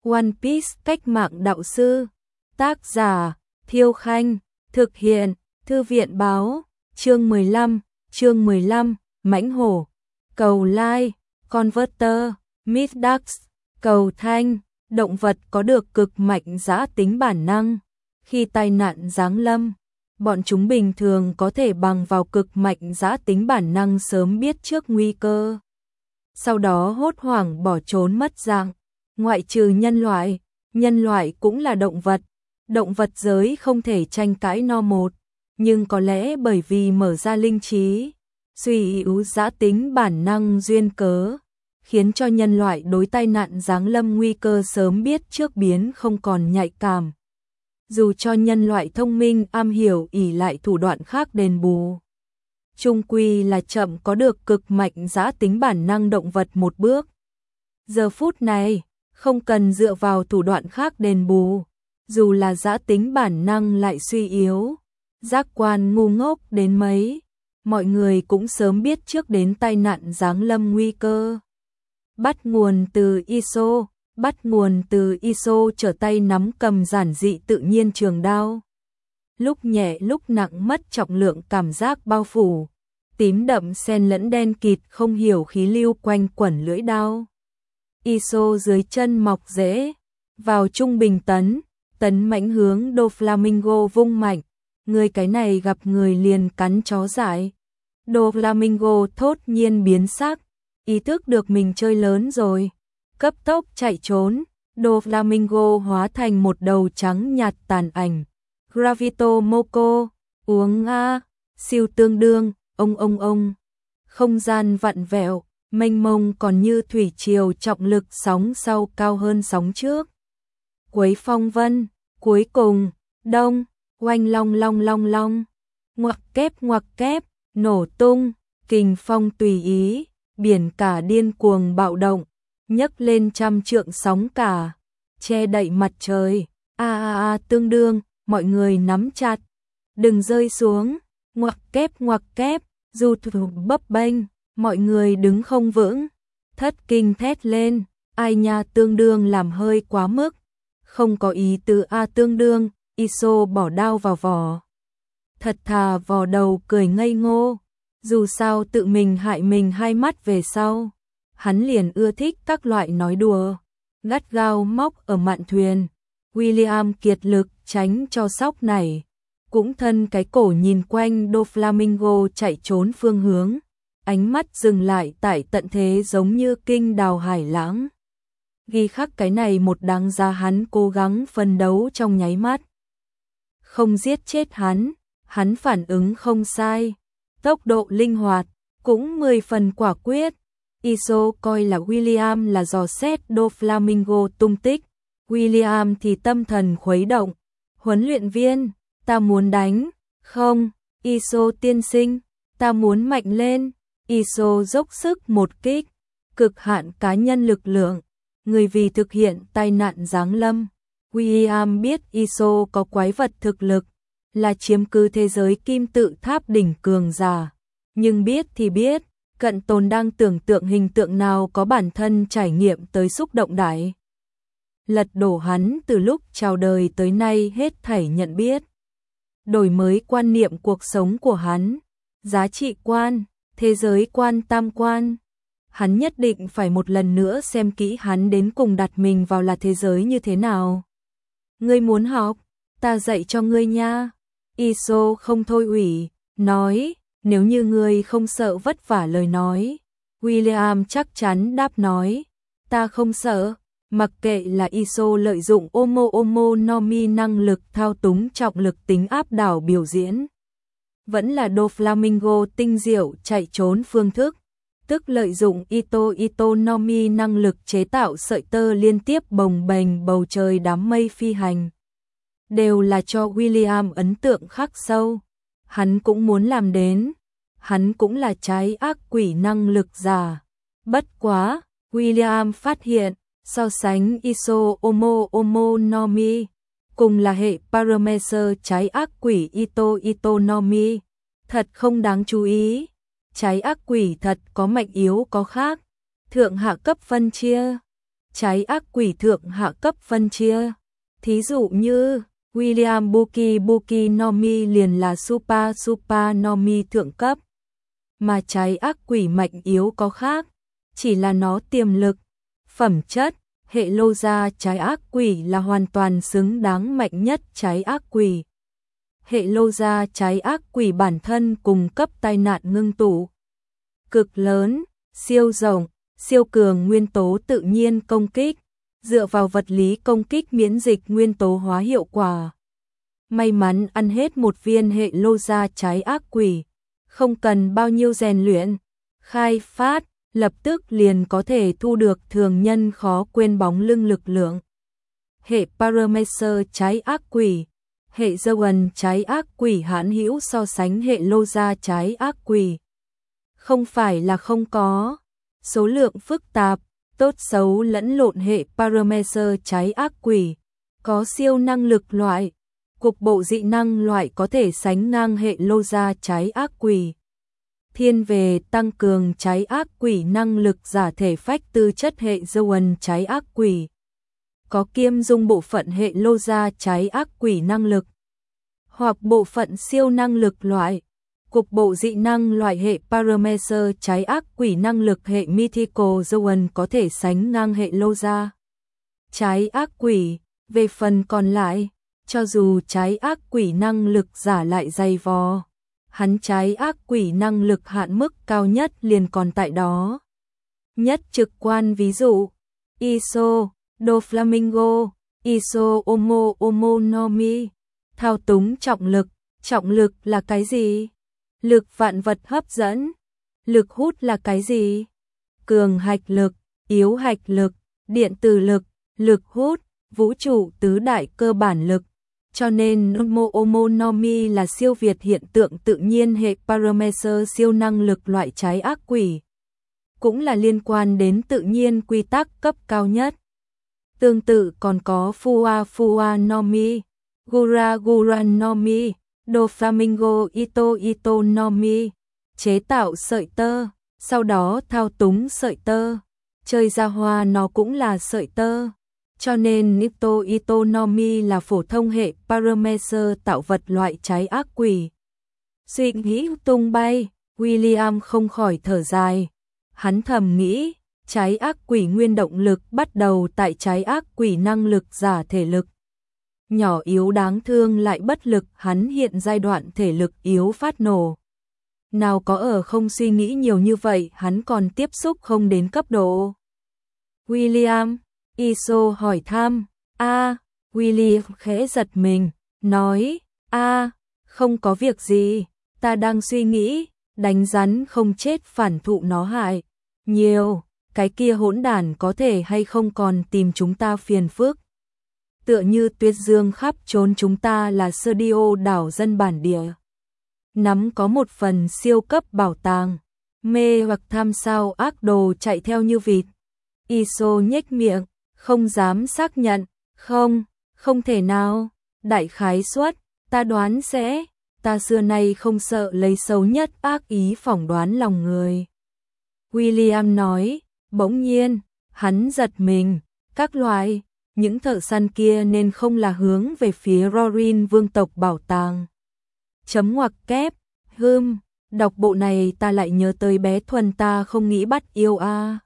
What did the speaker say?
One Piece cách mạng đạo sư. Tác giả Thiêu Khanh. Thực hiện Thư viện Báo. Chương 15, Mãnh Hổ. Cầu like, Converter, Midax. Cầu thanh, động vật có được cực mạnh dã tính bản năng. Khi tai nạn giáng lâm, bọn chúng bình thường có thể bằng vào cực mạnh dã tính bản năng sớm biết trước nguy cơ, sau đó hốt hoảng bỏ trốn mất dạng. Ngoại trừ nhân loại cũng là động vật giới không thể tranh cãi no một, nhưng có lẽ bởi vì mở ra linh trí, suy yếu dã tính bản năng duyên cớ, khiến cho nhân loại đối tai nạn giáng lâm nguy cơ sớm biết trước biến không còn nhạy cảm. Dù cho nhân loại thông minh am hiểu ỷ lại thủ đoạn khác đền bù, chung quy là chậm có được cực mạnh dã tính bản năng động vật một bước. Giờ phút này, không cần dựa vào thủ đoạn khác đền bù, dù là dã tính bản năng lại suy yếu, giác quan ngu ngốc đến mấy, mọi người cũng sớm biết trước đến tai nạn giáng lâm nguy cơ. Bắt nguồn từ ISO trở tay nắm cầm giản dị tự nhiên trường đao. Lúc nhẹ lúc nặng mất trọng lượng cảm giác bao phủ, tím đậm xen lẫn đen kịt không hiểu khí lưu quanh quẩn lưỡi đao. ISO dưới chân mọc rễ, vào trung bình tấn mãnh hướng Doflamingo vung mạnh, người cái này gặp người liền cắn chó dại. Doflamingo thốt nhiên biến sắc, ý thức được mình chơi lớn rồi, cấp tốc chạy trốn. Doflamingo hóa thành một đầu trắng nhạt tàn ảnh. Gravito Moko, uống a, siêu tương đương, ông. Không gian vặn vẹo, mênh mông còn như thủy triều, trọng lực sóng sau cao hơn sóng trước. Quấy phong vân, cuối cùng, đông, oanh long, ngoặc kép, nổ tung, kình phong tùy ý, biển cả điên cuồng bạo động, nhấc lên trăm trượng sóng cả, che đậy mặt trời. Tương đương, mọi người nắm chặt, đừng rơi xuống, ngoặc kép, dù thủ bấp bênh, mọi người đứng không vững, thất kinh thét lên, ai nha, tương đương làm hơi quá mức, không có ý tứ tương đương. ISO bỏ đao vào vỏ, thật thà vò đầu cười ngây ngô, dù sao tự mình hại mình hai mắt về sau, hắn liền ưa thích các loại nói đùa, gắt gao móc ở mạn thuyền. William kiệt lực tránh cho sóc này, cũng thân cái cổ nhìn quanh Doflamingo chạy trốn phương hướng, ánh mắt dừng lại tại tận thế giống như kinh đào hải lãng. Ghi khắc cái này một đáng giá hắn cố gắng phân đấu trong nháy mắt. Không giết chết hắn phản ứng không sai, tốc độ linh hoạt, cũng 10 phần quả quyết. ISO coi là William là dò xét Doflamingo tung tích, William thì tâm thần khuấy động. Huấn luyện viên, ta muốn đánh, không, ISO tiên sinh, ta muốn mạnh lên. ISO dốc sức một kích, cực hạn cá nhân lực lượng, người vì thực hiện tai nạn giáng lâm. William biết ISO có quái vật thực lực, là chiếm cứ thế giới kim tự tháp đỉnh cường giả, nhưng biết thì biết, cận tồn đang tưởng tượng hình tượng nào có bản thân trải nghiệm tới xúc động đại. Lật đổ hắn từ lúc chào đời tới nay hết thảy nhận biết. Đổi mới quan niệm cuộc sống của hắn, giá trị quan, thế giới quan, tam quan. Hắn nhất định phải một lần nữa xem kỹ hắn đến cùng đặt mình vào là thế giới như thế nào. Ngươi muốn học, ta dạy cho ngươi nha. ISO không thôi ủy, nói, nếu như ngươi không sợ vất vả lời nói. William chắc chắn đáp nói, ta không sợ, mặc kệ là ISO lợi dụng Omo Nomi năng lực thao túng trọng lực tính áp đảo biểu diễn, vẫn là Doflamingo tinh diệu chạy trốn phương thức, tức lợi dụng Ito Nomi năng lực chế tạo sợi tơ liên tiếp bồng bềnh bầu trời đám mây phi hành, đều là cho William ấn tượng khắc sâu. Hắn cũng muốn làm đến, hắn cũng là trái ác quỷ năng lực giả. Bất quá, William phát hiện, so sánh ISO Omo Nomi, cùng là hệ parameter trái ác quỷ Ito Nomi, thật không đáng chú ý. Trái ác quỷ thật có mạnh yếu có khác, thượng hạ cấp phân chia. trái ác quỷ thượng hạ cấp phân chia. Thí dụ như William Buki Nomi liền là Super Nomi thượng cấp. Mà trái ác quỷ mạnh yếu có khác, chỉ là nó tiềm lực, phẩm chất, hệ lô gia trái ác quỷ là hoàn toàn xứng đáng mạnh nhất trái ác quỷ. Hệ lô gia trái ác quỷ bản thân cung cấp tai nạn ngưng tụ cực lớn, siêu rộng, siêu cường nguyên tố tự nhiên công kích, dựa vào vật lý công kích miễn dịch nguyên tố hóa hiệu quả. May mắn ăn hết một viên hệ lô gia trái ác quỷ, không cần bao nhiêu rèn luyện, khai phát, lập tức liền có thể thu được thường nhân khó quên bóng lưng lực lượng. Hệ Paramecer trái ác quỷ, hệ Zoan trái ác quỷ hãn hữu so sánh hệ lô gia trái ác quỷ. Không phải là không có, số lượng phức tạp, tốt xấu lẫn lộn hệ Paramecer trái ác quỷ, có siêu năng lực loại, cục bộ dị năng loại có thể sánh ngang hệ lô gia trái ác quỷ. Thiên về tăng cường trái ác quỷ năng lực giả thể phách tư chất hệ Zoan trái ác quỷ. Có kiêm dung bộ phận hệ lô gia trái ác quỷ năng lực, hoặc bộ phận siêu năng lực loại, cục bộ dị năng loại hệ Paramecer trái ác quỷ năng lực hệ Mythical Zoan có thể sánh ngang hệ lô gia trái ác quỷ. Về phần còn lại, cho dù trái ác quỷ năng lực giả lại dày vò, hắn trái ác quỷ năng lực hạn mức cao nhất liền còn tại đó. Nhất trực quan ví dụ, Iso, Doflamingo, Iso Omo Nomi, thao túng trọng lực là cái gì? Lực vạn vật hấp dẫn, lực hút là cái gì? Cường hạch lực, yếu hạch lực, điện từ lực, lực hút, vũ trụ tứ đại cơ bản lực. Cho nên Omonomi là siêu việt hiện tượng tự nhiên hệ Paramecer siêu năng lực loại trái ác quỷ. Cũng là liên quan đến tự nhiên quy tắc cấp cao nhất. Tương tự còn có Fua Nomi, Gura Nomi, Doflamingo Ito Nomi, chế tạo sợi tơ, sau đó thao túng sợi tơ. Chơi ra hoa nó cũng là sợi tơ. Cho nên Ito Nomi là phổ thông hệ Paramecer tạo vật loại trái ác quỷ. Suy nghĩ tung bay, William không khỏi thở dài. Hắn thầm nghĩ, trái ác quỷ nguyên động lực bắt đầu tại trái ác quỷ năng lực giả thể lực. Nhỏ yếu đáng thương lại bất lực, hắn hiện giai đoạn thể lực yếu phát nổ. Nào có ở không suy nghĩ nhiều như vậy, hắn còn tiếp xúc không đến cấp độ. William, Iso hỏi thăm, William khẽ giật mình, nói, không có việc gì, ta đang suy nghĩ, đánh rắn không chết phản thụ nó hại. Nhiều, cái kia hỗn đản có thể hay không còn tìm chúng ta phiền phức. Tựa như tuyết dương khắp trốn chúng ta là studio đảo dân bản địa. Nắm có một phần siêu cấp bảo tàng, mê hoặc tham sao ác đồ chạy theo như vịt. Iso nhếch miệng, không dám xác nhận, không thể nào, đại khái suất, ta đoán sẽ, ta xưa nay không sợ lấy xấu nhất ác ý phỏng đoán lòng người. William nói, bỗng nhiên, hắn giật mình, các loại, những thợ săn kia nên không là hướng về phía Rorin vương tộc bảo tàng. Chấm ngoặc kép, đọc bộ này ta lại nhớ tới bé Thuần ta không nghĩ bắt yêu